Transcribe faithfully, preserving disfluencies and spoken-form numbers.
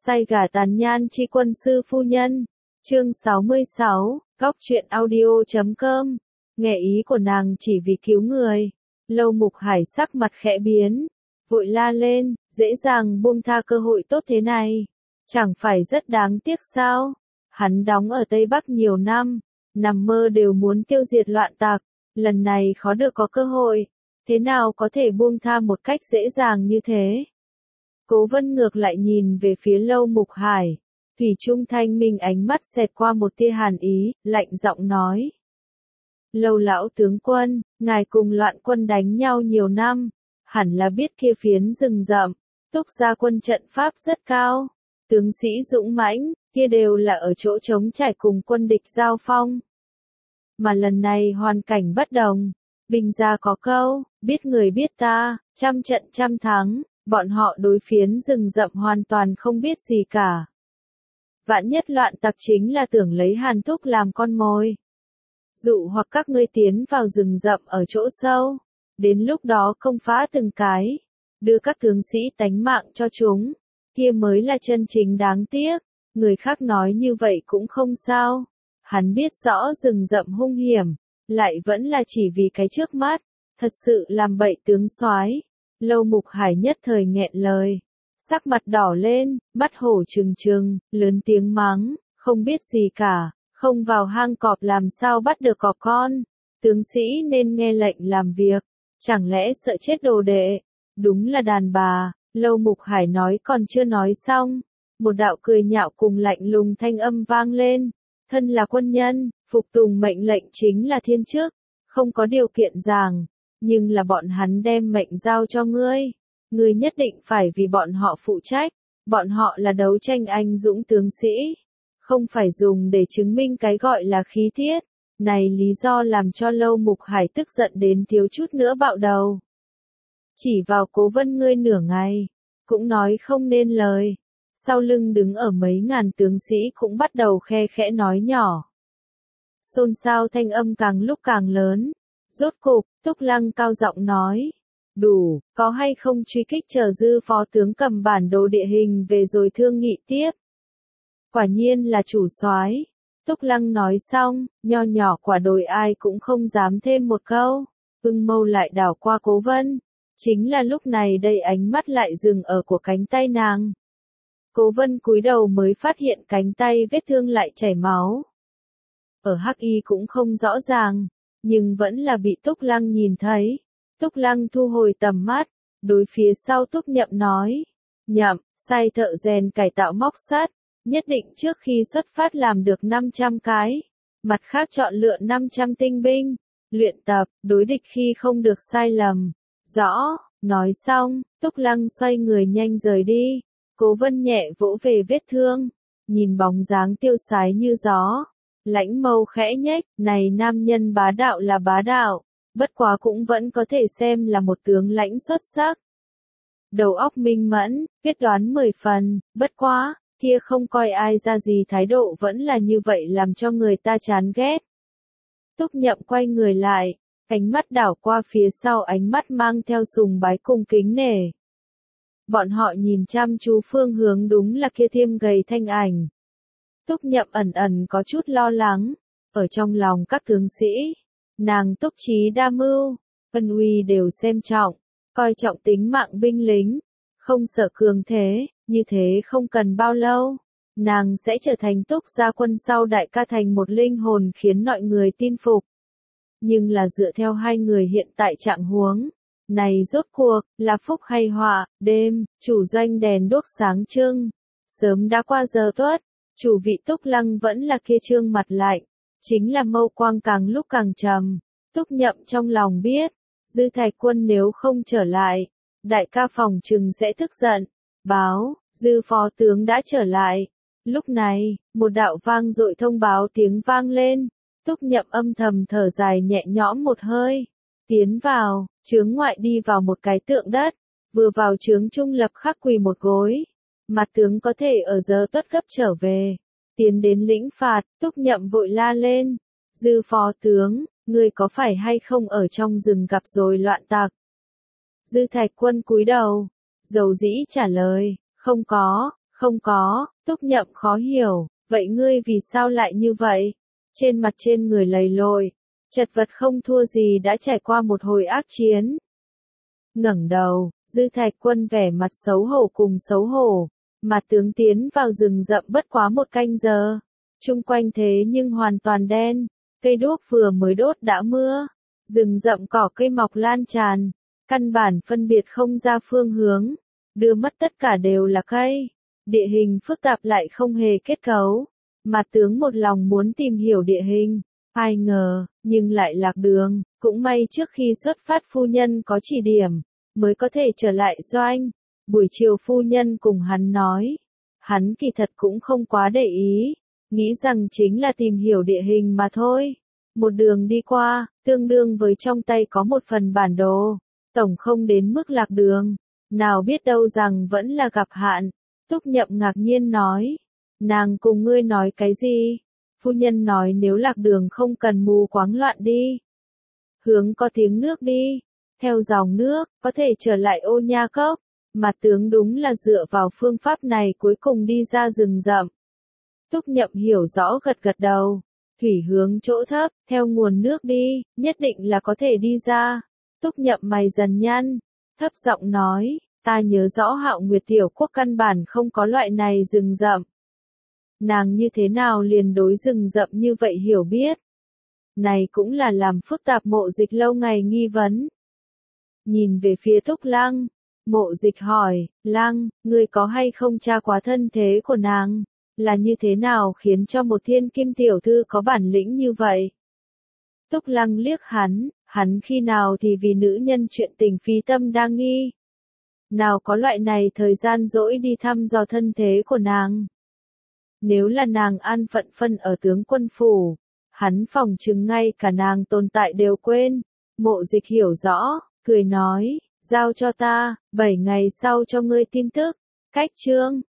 Say gà tàn nhan chi quân sư phu nhân. Chương sáu mươi sáu, Góc truyện audio chấm com. Nghe ý của nàng chỉ vì cứu người. Lâu Mục Hải sắc mặt khẽ biến, vội la lên, dễ dàng buông tha cơ hội tốt thế này. Chẳng phải rất đáng tiếc sao? Hắn đóng ở Tây Bắc nhiều năm, nằm mơ đều muốn tiêu diệt loạn tặc, lần này khó được có cơ hội, thế nào có thể buông tha một cách dễ dàng như thế? Cố Vân ngược lại nhìn về phía Lâu Mục Hải, thủy chung thanh minh ánh mắt xẹt qua một tia hàn ý, lạnh giọng nói. Lâu lão tướng quân, ngài cùng loạn quân đánh nhau nhiều năm, hẳn là biết kia phiến rừng rậm, Túc gia quân trận pháp rất cao, tướng sĩ dũng mãnh, kia đều là ở chỗ trống trải cùng quân địch giao phong. Mà lần này hoàn cảnh bất đồng, Bình gia có câu, biết người biết ta, trăm trận trăm thắng, bọn họ đối phiến rừng rậm hoàn toàn không biết gì cả. Vạn nhất loạn tặc chính là tưởng lấy Hàn Thúc làm con mồi. Dụ hoặc các ngươi tiến vào rừng rậm ở chỗ sâu, đến lúc đó công phá từng cái, đưa các tướng sĩ tánh mạng cho chúng, kia mới là chân chính đáng tiếc. Người khác nói như vậy cũng không sao, hắn biết rõ rừng rậm hung hiểm, lại vẫn là chỉ vì cái trước mắt, thật sự làm bậy tướng soái. Lâu Mục Hải nhất thời nghẹn lời, sắc mặt đỏ lên, mắt hổ trừng trừng, lớn tiếng mắng, không biết gì cả, không vào hang cọp làm sao bắt được cọp con, tướng sĩ nên nghe lệnh làm việc, chẳng lẽ sợ chết đồ đệ, đúng là đàn bà. Lâu Mục Hải nói còn chưa nói xong, một đạo cười nhạo cùng lạnh lùng thanh âm vang lên, thân là quân nhân, phục tùng mệnh lệnh chính là thiên chức, không có điều kiện ràng, nhưng là bọn hắn đem mệnh giao cho ngươi, ngươi nhất định phải vì bọn họ phụ trách, bọn họ là đấu tranh anh dũng tướng sĩ, không phải dùng để chứng minh cái gọi là khí tiết. Này lý do làm cho Lâu Mục Hải tức giận đến thiếu chút nữa bạo đầu. Chỉ vào Cố Vân ngươi nửa ngày, cũng nói không nên lời. Sau lưng đứng ở mấy ngàn tướng sĩ cũng bắt đầu khe khẽ nói nhỏ. Xôn xao thanh âm càng lúc càng lớn. Rốt cục, Túc Lăng cao giọng nói. Đủ, có hay không truy kích chờ dư phó tướng cầm bản đồ địa hình về rồi thương nghị tiếp. Quả nhiên là chủ soái. Túc Lăng nói xong, nho nhỏ quả đồi ai cũng không dám thêm một câu. Ưng mâu lại đảo qua Cố Vân. Chính là lúc này đây ánh mắt lại dừng ở của cánh tay nàng. Cố Vân cúi đầu mới phát hiện cánh tay vết thương lại chảy máu. Ở hắc y cũng không rõ ràng, nhưng vẫn là bị Túc Lăng nhìn thấy. Túc Lăng thu hồi tầm mắt, đối phía sau Túc Nhậm nói. Nhậm, sai thợ rèn cải tạo móc sắt, nhất định trước khi xuất phát làm được năm trăm cái. Mặt khác chọn lựa năm trăm tinh binh, luyện tập, đối địch khi không được sai lầm. Rõ, nói xong, Túc Lăng xoay người nhanh rời đi. Cố Vân nhẹ vỗ về vết thương, nhìn bóng dáng tiêu sái như gió, lãnh mâu khẽ nhếch, này nam nhân bá đạo là bá đạo, bất quá cũng vẫn có thể xem là một tướng lãnh xuất sắc. Đầu óc minh mẫn, quyết đoán mười phần, bất quá, kia không coi ai ra gì thái độ vẫn là như vậy làm cho người ta chán ghét. Túc Nhậm quay người lại, ánh mắt đảo qua phía sau, ánh mắt mang theo sùng bái cùng kính nể. Bọn họ nhìn chăm chú phương hướng, đúng là kia thiêm gầy thanh ảnh. Túc Nhậm ẩn ẩn có chút lo lắng, ở trong lòng các tướng sĩ, nàng túc trí đa mưu, ân uy đều xem trọng, coi trọng tính mạng binh lính, không sợ cường thế, như thế không cần bao lâu, nàng sẽ trở thành Túc gia quân sau đại ca, thành một linh hồn khiến mọi người tin phục. Nhưng là dựa theo hai người hiện tại trạng huống, này rốt cuộc, là phúc hay họa? Đêm, chủ doanh đèn đuốc sáng trưng, sớm đã qua giờ tuất, chủ vị Túc Lăng vẫn là kia trương mặt lạnh, chính là mâu quang càng lúc càng trầm. Túc Nhậm trong lòng biết, Dư Thạch Quân nếu không trở lại, đại ca phòng trừng sẽ tức giận, báo, Dư phó tướng đã trở lại. Lúc này, một đạo vang dội thông báo tiếng vang lên, Túc Nhậm âm thầm thở dài nhẹ nhõm một hơi. Tiến vào, chướng ngoại đi vào một cái tượng đất, vừa vào chướng trung lập khắc quỳ một gối. Mặt tướng có thể ở giờ tuất gấp trở về. Tiến đến lĩnh phạt, Túc Nhậm vội la lên. Dư phó tướng, ngươi có phải hay không ở trong rừng gặp rồi loạn tặc? Dư Thạch Quân cúi đầu, dầu dĩ trả lời, không có, Không có, Túc Nhậm khó hiểu, vậy ngươi vì sao lại như vậy? Trên mặt trên người lầy lội, chật vật không thua gì đã trải qua một hồi ác chiến. Ngẩng đầu, Dư Thạch Quân vẻ mặt xấu hổ cùng xấu hổ, mà tướng tiến vào rừng rậm bất quá một canh giờ. Chung quanh thế nhưng hoàn toàn đen, cây đuốc vừa mới đốt đã mưa, rừng rậm cỏ cây mọc lan tràn, căn bản phân biệt không ra phương hướng, đưa mất tất cả đều là cây, địa hình phức tạp lại không hề kết cấu, mà tướng một lòng muốn tìm hiểu địa hình, ai ngờ, nhưng lại lạc đường, cũng may trước khi xuất phát phu nhân có chỉ điểm, mới có thể trở lại doanh. Buổi chiều phu nhân cùng hắn nói, hắn kỳ thật cũng không quá để ý, nghĩ rằng chính là tìm hiểu địa hình mà thôi. Một đường đi qua, tương đương với trong tay có một phần bản đồ, tổng không đến mức lạc đường, nào biết đâu rằng vẫn là gặp hạn. Túc Nhậm ngạc nhiên nói, nàng cùng ngươi nói cái gì? Phu nhân nói nếu lạc đường không cần mù quáng loạn đi. Hướng có tiếng nước đi, theo dòng nước, có thể trở lại Ô Nha Cốc. Mà tướng đúng là dựa vào phương pháp này cuối cùng đi ra rừng rậm. Túc Nhậm hiểu rõ gật gật đầu. Thủy hướng chỗ thấp, theo nguồn nước đi, nhất định là có thể đi ra. Túc Nhậm mày dần nhăn, thấp giọng nói, ta nhớ rõ Hạo Nguyệt Tiểu Quốc căn bản không có loại này rừng rậm. Nàng như thế nào liền đối rừng rậm như vậy hiểu biết? Này cũng là làm phức tạp Mộ Dịch lâu ngày nghi vấn. Nhìn về phía Túc Lăng. Mộ Dịch hỏi, Lăng, ngươi có hay không tra quá thân thế của nàng? Là như thế nào khiến cho một thiên kim tiểu thư có bản lĩnh như vậy? Túc Lăng liếc hắn, hắn khi nào thì vì nữ nhân chuyện tình phí tâm đang nghi. Nào có loại này thời gian dỗi đi thăm dò thân thế của nàng. Nếu là nàng an phận phân ở tướng quân phủ, hắn phỏng chừng ngay cả nàng tồn tại đều quên. Mộ Dịch hiểu rõ, cười nói. Giao cho ta, bảy ngày sau cho ngươi tin tức. Cách chương